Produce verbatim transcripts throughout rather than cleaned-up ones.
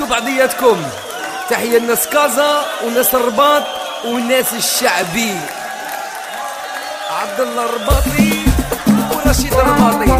بعضياتكم. تحية الناس كازا وناس الرباط وناس الشعبي، عبد الله الرباطي ورشيد الرباطي.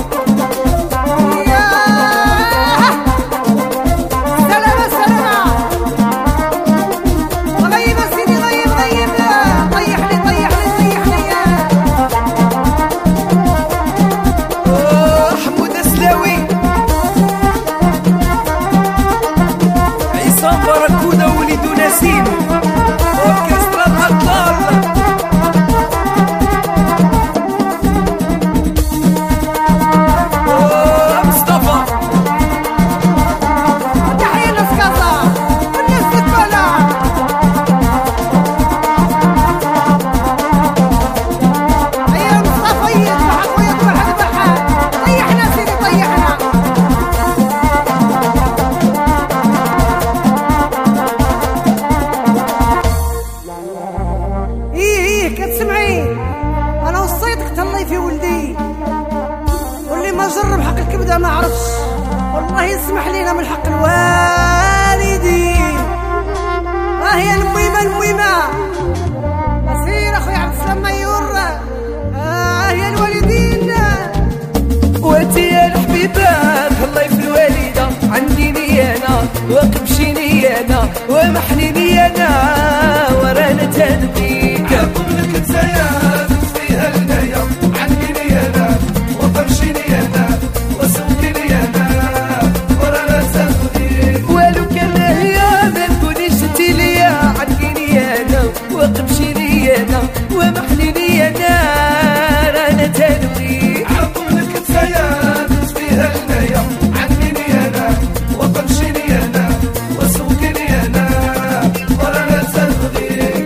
جرب حق الكبده ما عرفش، والله يسمح لينا من حق الوالدين. ها هي المهمه المهمه مسير اخويا عبد السلام ميور. ها هي الوالدين وانتي يا الحبيبات الله يفي الوالده عنديني انا وقبشيني انا ومحنيني انا ورانا تنبيك قبلك تزيد فيها النية عنديني انا وقبشيني انا وسوقيني انا ورانا تنبيك ولو كان هي ما تكونيش انتي ليا عنديني انا وقبشيني انا ومحنيني انا رانا تنبيك قبلك تزيد فيها النية عنديني انا وقبشيني انا وسوقيني انا ورانا تنبيك.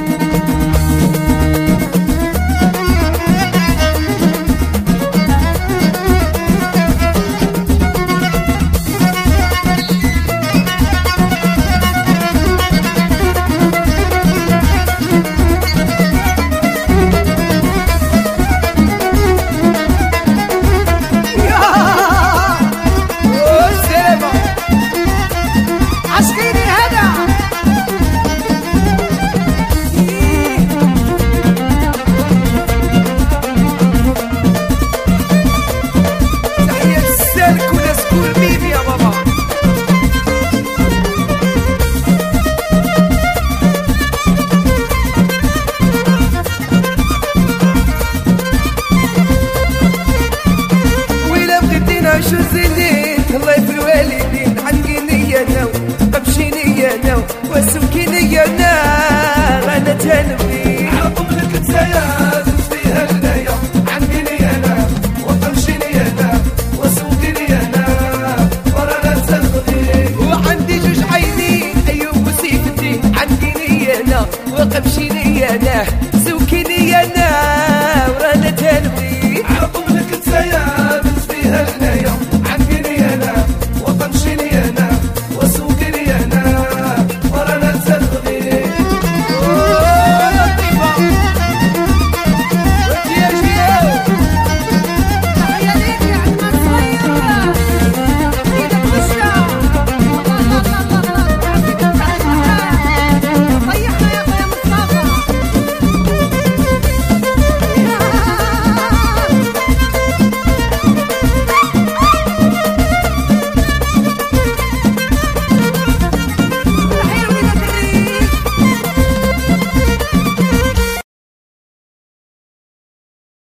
شو زينين الله يفي الوالدين عنديني انا وقبشيني انا وسوكيني انا رانا تنبي عقب لك تزيد